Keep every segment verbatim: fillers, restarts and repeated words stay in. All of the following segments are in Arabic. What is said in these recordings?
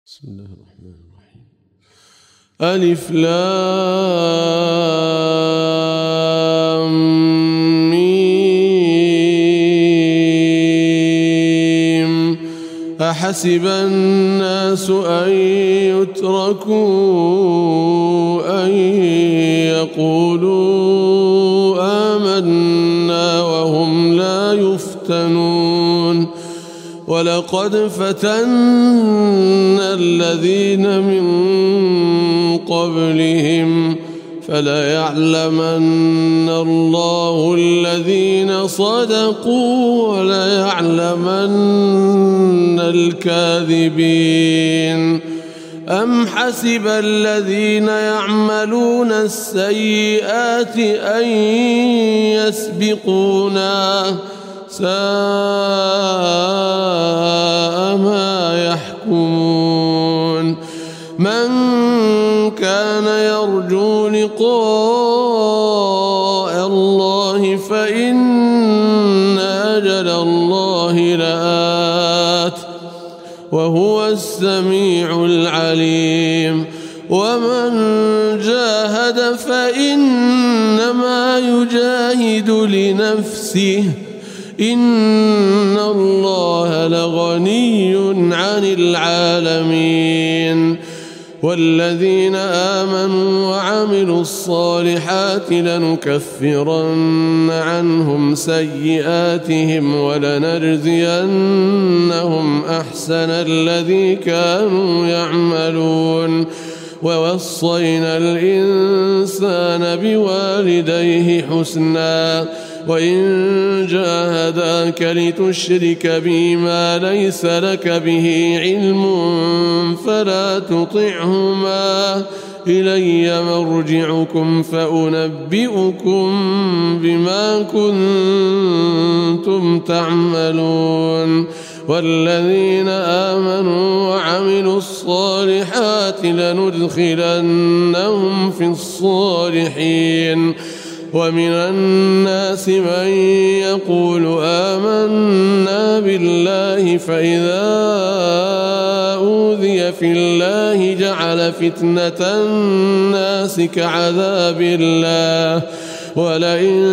بسم الله الرحمن الرحيم. ألف لام ميم. أحسب الناس أن يتركوا أن يقولوا آمنا وهم لا يفتنون. ولقد فتنا الذين من قبلهم فليعلمن الله الذين صدقوا وليعلمن الكاذبين. أم حسب الذين يعملون السيئات أن يسبقونا ساء ما يحكمون. من كان يرجو لقاء الله فإن أجل الله لآت وهو السميع العليم. ومن جاهد فإنما يجاهد لنفسه إن الله لغني عن العالمين. والذين آمنوا وعملوا الصالحات لنكفرن عنهم سيئاتهم ولنجزينهم أحسن الذي كانوا يعملون. ووصينا الإنسان بوالديه حسنا وإن جاهداك لتشرك بي ما ليس لك به علم فلا تطعهما إلي مرجعكم فأنبئكم بما كنتم تعملون. والذين آمنوا وعملوا الصالحات لندخلنهم في الصالحين. ومن الناس من يقول آمنا بالله فإذا أوذي في الله جعل فتنة الناس كعذاب الله ولئن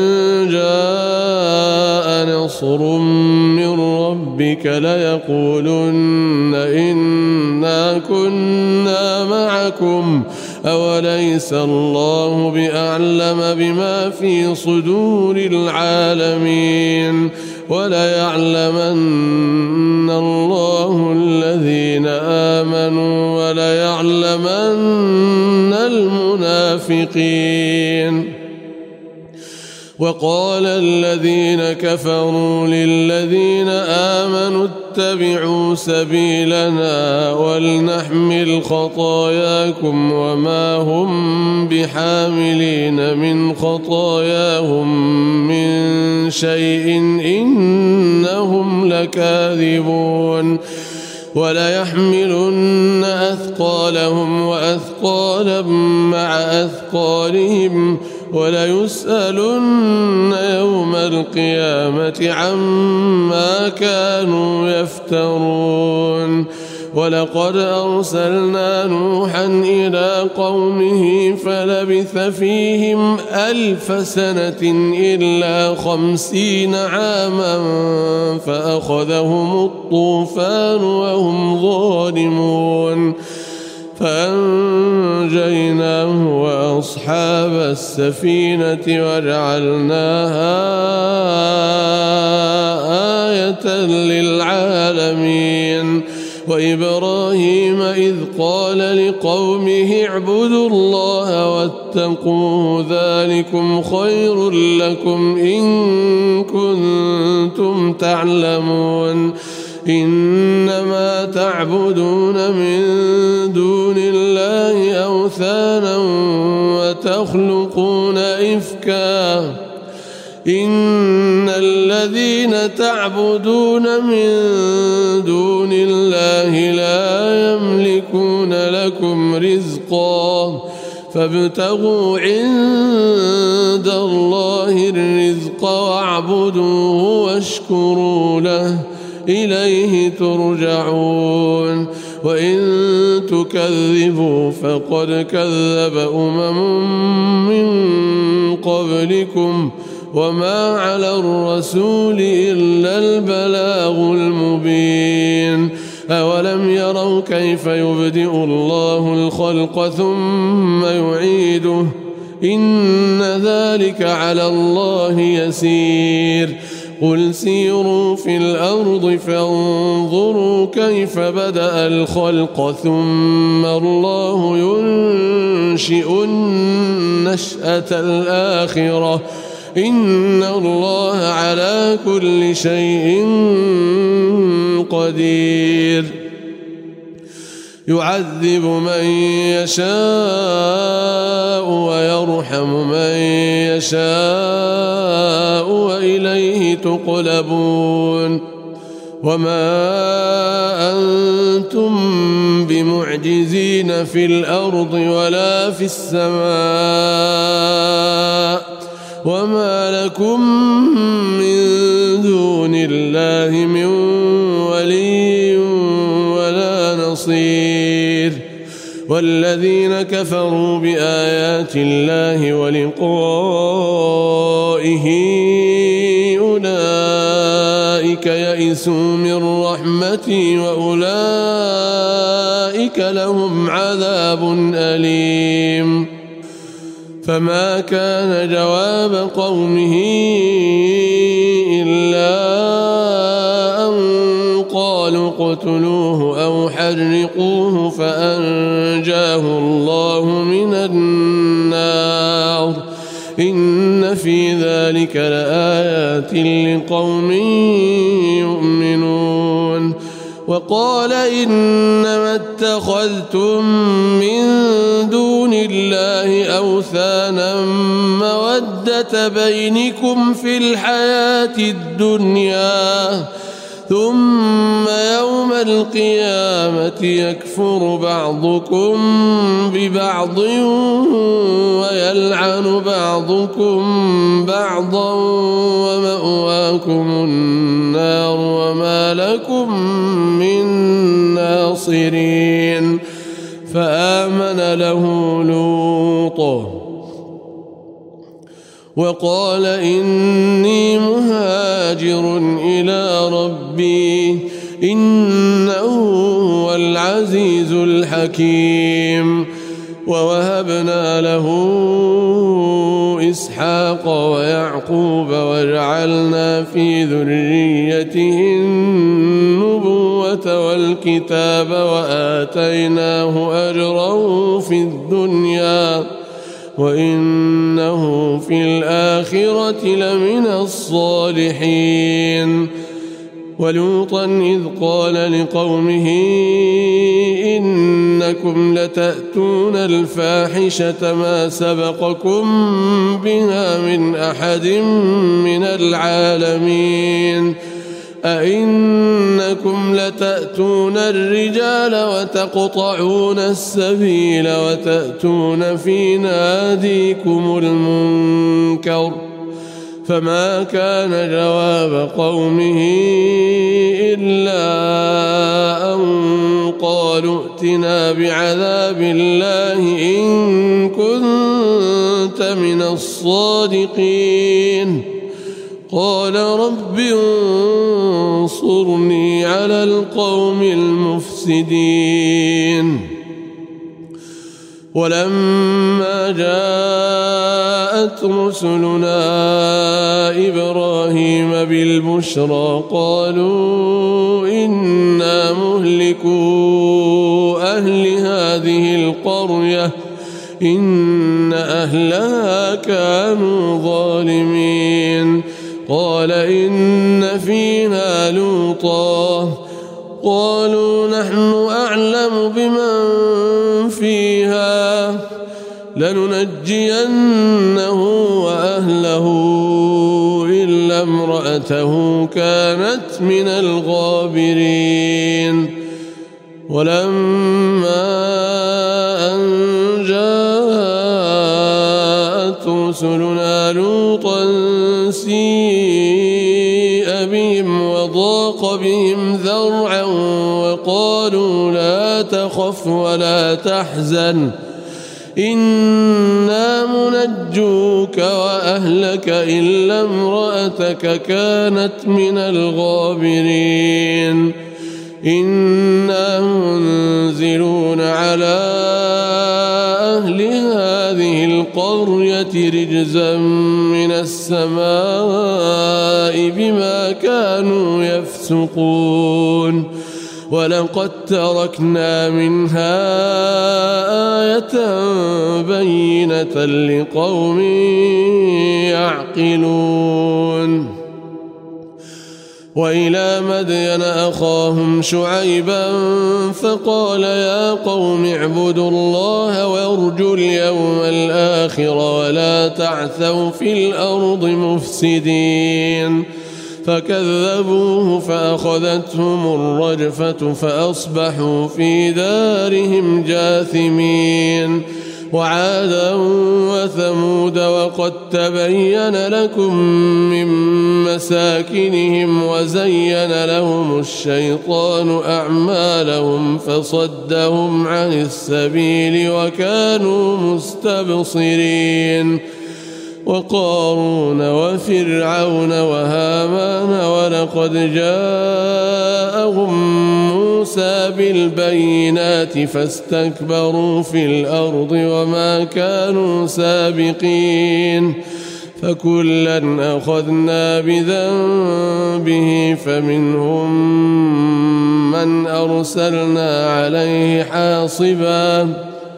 جاء نصر من ربك ليقولن إنا كنا معكم أوليس الله بأعلم بما في صدور العالمين. وليعلمن الله الذين آمنوا وليعلمن المنافقين. وقال الذين كفروا للذين آمنوا اتبعوا سبيلنا ولنحمل خطاياكم وما هم بحاملين من خطاياهم من شيء إنهم لكاذبون. وليحملن أثقالهم وأثقالا مع أثقالهم وليسألن يوم القيامة عما كانوا يفترون. ولقد أرسلنا نوحا إلى قومه فلبث فيهم ألف سنة إلا خمسين عاما فأخذهم الطوفان وهم ظالمون فأنجيناه وأصحاب السفينة وجعلناها آية للعالمين. وإبراهيم إذ قال لقومه اعبدوا الله واتقوه ذلكم خير لكم إن كنتم تعلمون. إنما تعبدون من دون الله أوثانا وتخلقون إفكا إن الذين تعبدون من دون الله لا يملكون لكم رزقا فابتغوا عند الله الرزق واعبدوه واشكروا له إليه ترجعون. وإن تكذبوا فقد كذب أمم من قبلكم وما على الرسول إلا البلاغ المبين أولم يروا كيف يبدئ الله الخلق ثم يعيده إن ذلك على الله يسير قل سيروا في الأرض فانظروا كيف بدأ الخلق ثم الله ينشئ النشأة الآخرة إن الله على كل شيء قدير يعذب من يشاء ويرحم من يشاء وإليه تقلبون وما أنتم بمعجزين في الأرض ولا في السماء وما لكم من دون الله من ولي ولا نصير والذين كفروا بآيات الله ولقائه أولئك يئسوا من رحمتي وأولئك لهم عذاب أليم فما كان جواب قومه إلا أن قالوا اقتلوه أو حرقوه فأنجاه الله من النار إن في ذلك لآيات لقوم يؤمنون وقال إنما اتخذتم من دون الله أوثانا مودة بينكم في الحياة الدنيا ثم يوم القيامة يكفر بعضكم ببعض ويلعن بعضكم بعضا ومأواكم النار وما لكم من ناصرين فآمن له لوط وقال إني مهاجر إلى ربي إنه هو العزيز الحكيم ووهبنا له إسحاق ويعقوب وجعلنا في ذريته النبوة والكتاب وآتيناه أجره في الدنيا وإنه في الآخرة لمن الصالحين ولوطا إذ قال لقومه إنكم لتأتون الفاحشة ما سبقكم بها من أحد من العالمين أئنكم لتأتون الرجال وتقطعون السبيل وتأتون في ناديكم المنكر فما كان جواب قومه إلا أن قالوا ائتنا بعذاب الله إن كنت من الصادقين قال رب انصرني على القوم المفسدين ولما جاءت رسلنا إبراهيم بالبشرى قالوا إنا مهلكو أهل هذه القرية إن أهلها كانوا ظالمين قال إن فيها لوطا قالوا نحن أعلم بمن فيها لننجينه وأهله إلا امرأته كانت من الغابرين ولما أن جاءت رسلنا لوطا سيء بهم وضاق بهم ذرعا وقالوا لا تخف ولا تحزن إنا منجوك وأهلك إلا امرأتك كانت من الغابرين إنا منزلون على أهل هذه القرية رجزا من السماء بما كانوا يفسقون ولقد تركنا منها آية بينة لقوم يعقلون وإلى مدين أخاهم شعيبا فقال يا قوم اعبدوا الله وارجوا اليوم الآخر ولا تعثوا في الأرض مفسدين فكذبوه فأخذتهم الرجفة فأصبحوا في دارهم جاثمين وعادا وثمود وقد تبين لكم من مساكنهم وزين لهم الشيطان أعمالهم فصدهم عن السبيل وكانوا مستبصرين وقارون وفرعون وهامان ولقد جاءهم موسى بالبينات فاستكبروا في الأرض وما كانوا سابقين فكلا أخذنا بذنبه فمنهم من أرسلنا عليه حاصبا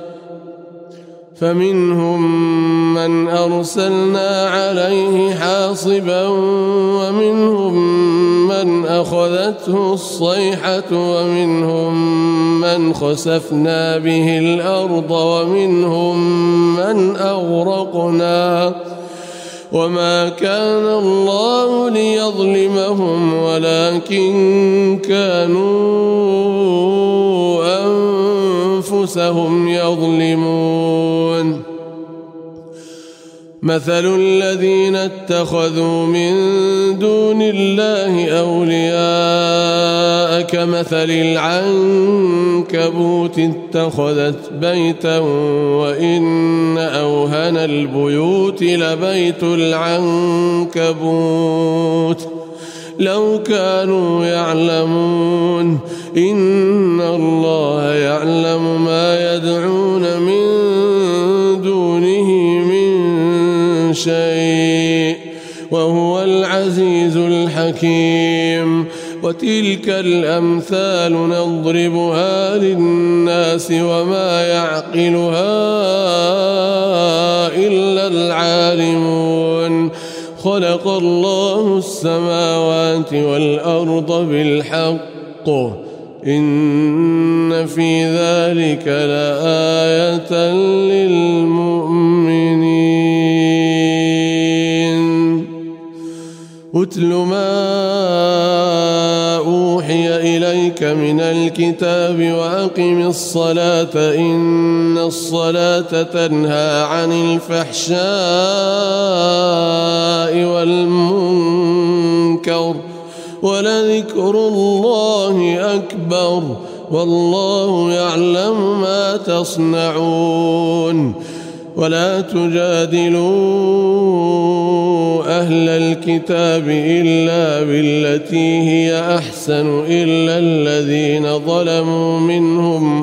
فمنهم من أرسلنا عليه حاصبا ومنهم من أخذته الصيحة ومنهم من خسفنا به الأرض ومنهم من أغرقنا وما كان الله ليظلمهم ولكن كانوا أنفسهم يظلمون مثل الذين اتخذوا من دون الله أولياء كمثل العنكبوت اتخذت بيتا وإن أوهن البيوت لبيت العنكبوت لو كانوا يعلمون إن الله يعلم ما يدعون من دونه من شيء وهو العزيز الحكيم وتلك الأمثال نضربها للناس وما يعقلها إلا العالمون خلق الله السماوات والأرض بالحق إن في ذلك لآية للمؤمنين أتل ما أوحي إليك من الكتاب وأقم الصلاة إن الصلاة تنهى عن الفحشاء والمنكر ولذكر الله أكبر والله يعلم ما تصنعون ولا تجادلوا أهل الكتاب إلا بالتي هي أحسن إلا الذين ظلموا منهم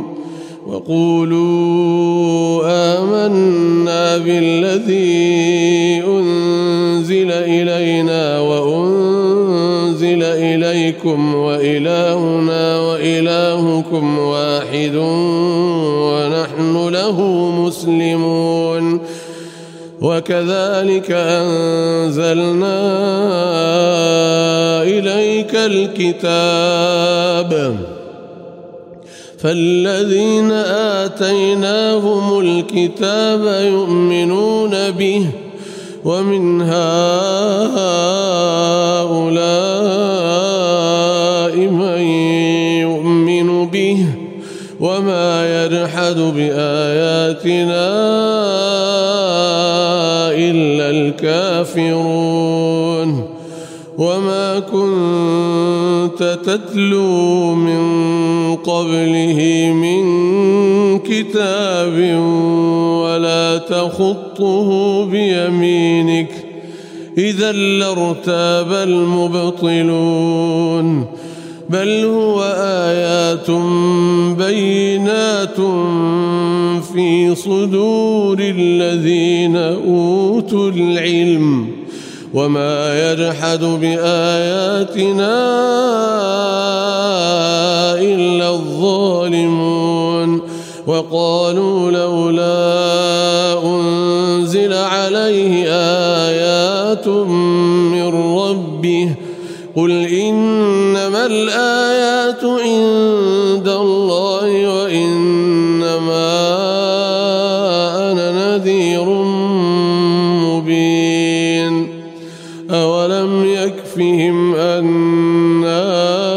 وقولوا آمنا بالذي أنزل إلينا وأنزل إليكم وإلهنا وإلهكم واحد ونحن له مسلمون وكذلك أنزلنا إليك الكتاب فالذين آتيناهم الكتاب يؤمنون به ومن هؤلاء من يؤمن به وما يجحد بآياتنا إلا الكافرون وما كنت كنت تتلو من قبله من كتاب ولا تخطه بيمينك إذا لارتاب المبطلون بل هو آيات بينات في صدور الذين أوتوا العلم وما يجحد بآياتنا إلا الظالمون وقالوا لولا أنزل عليه آيات من ربه قل إنما الآيات عند الله وإنما أنا نذير مبين أولم يكفهم أنا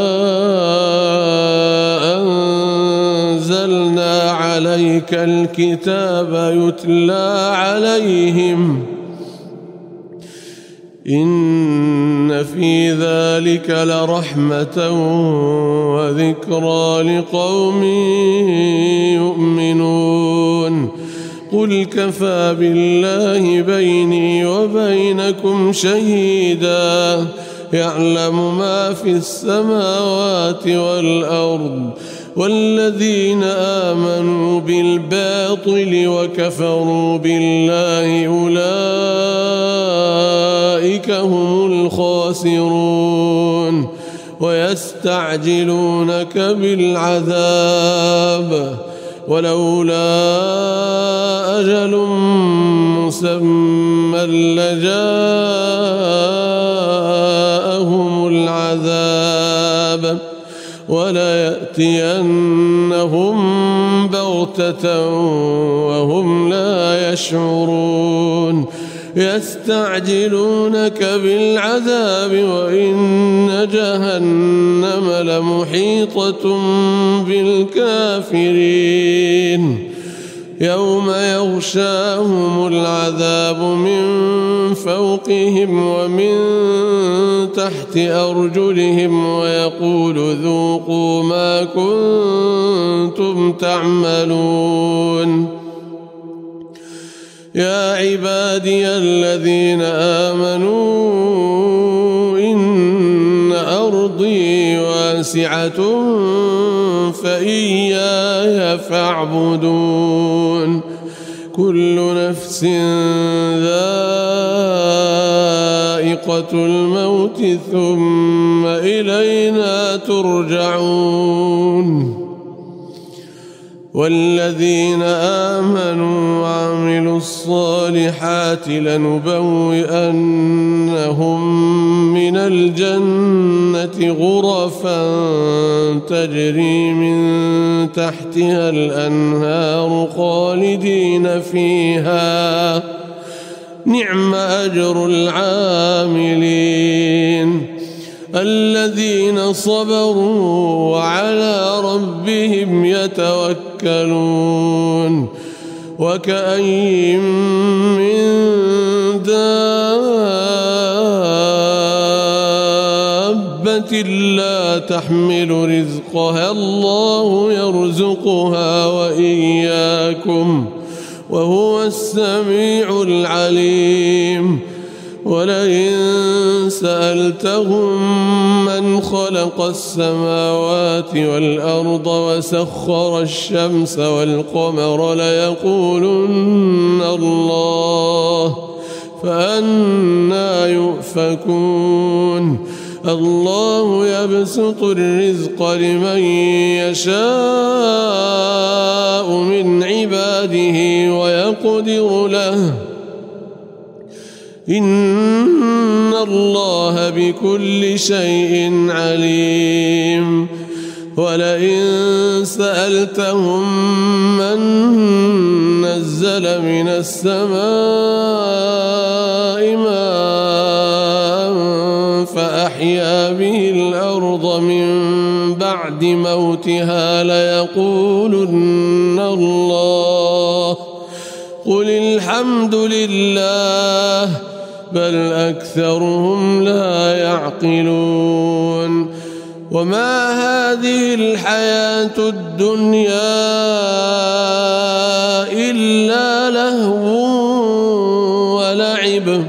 أنزلنا عليك الكتاب يتلى عليهم إن في ذلك لرحمة وذكرى لقوم يؤمنون قل كفى بالله بيني وبينكم شهيدا يعلم ما في السماوات والأرض والذين آمنوا بالباطل وكفروا بالله أولئك هم الخاسرون ويستعجلونك بالعذاب ولولا أجل مسمى لجاءهم العذاب وليأتينهم بغتة وهم لا يشعرون يستعجلونك بالعذاب وإن جهنم لمحيطة بالكافرين يوم يغشاهم العذاب من فوقهم ومن تحت أرجلهم ويقول ذوقوا ما كنتم تعملون يا عبادي الذين آمنوا إن أرضي واسعة فإياي فاعبدون كل نفس ذائقة الموت ثم إلينا ترجعون والذين آمنوا وعملوا الصالحات لنبوئنهم من الجنة غرفا تجري من تحتها الأنهار خالدين فيها نعم أجر العاملين الذين صبروا وعلى ربهم يتوكلون وكأين من دابة لا تحمل رزقها الله يرزقها وإياكم وهو السميع العليم ولئن سألتهم من خلق السماوات والأرض وسخر الشمس والقمر ليقولن الله فأنى يؤفكون الله يبسط الرزق لمن يشاء من عباده ويقدر له إن الله بكل شيء عليم ولئن سألتهم من نزل من السماء ماء فأحيا به الأرض من بعد موتها ليقولن الله قل الحمد لله بل أكثرهم لا يعقلون وما هذه الحياة الدنيا إلا لهو ولعب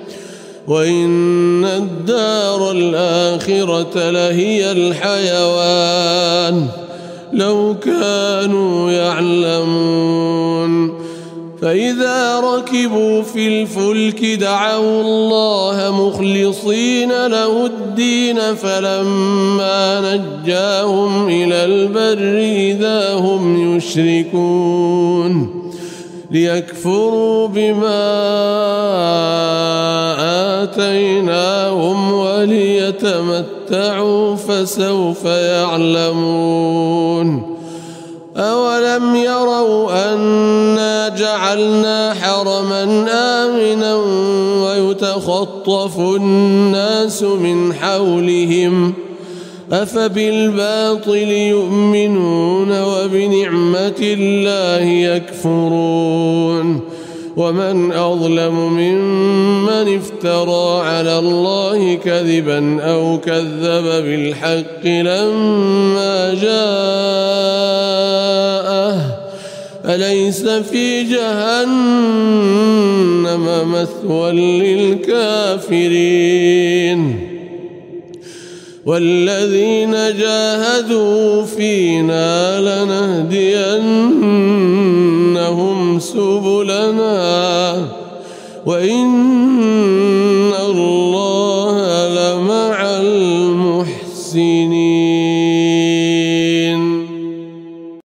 وإن الدار الآخرة لهي الحيوان لو كانوا يعلمون فإذا ركبوا في الفلك دعوا الله مخلصين له الدين فلما نجاهم إلى البر إذا هم يشركون ليكفروا بما آتيناهم وليتمتعوا فسوف يعلمون أولم يروا أنا جعلنا حرما آمنا ويتخطف الناس من حولهم أفبالباطل يؤمنون وبنعمة الله يكفرون ومن أظلم ممن افترى على الله كذبا أو كذب بالحق لما جاءه أليس في جهنم مثوى للكافرين والذين جاهدوا فينا لنهدينهم سبلنا وإن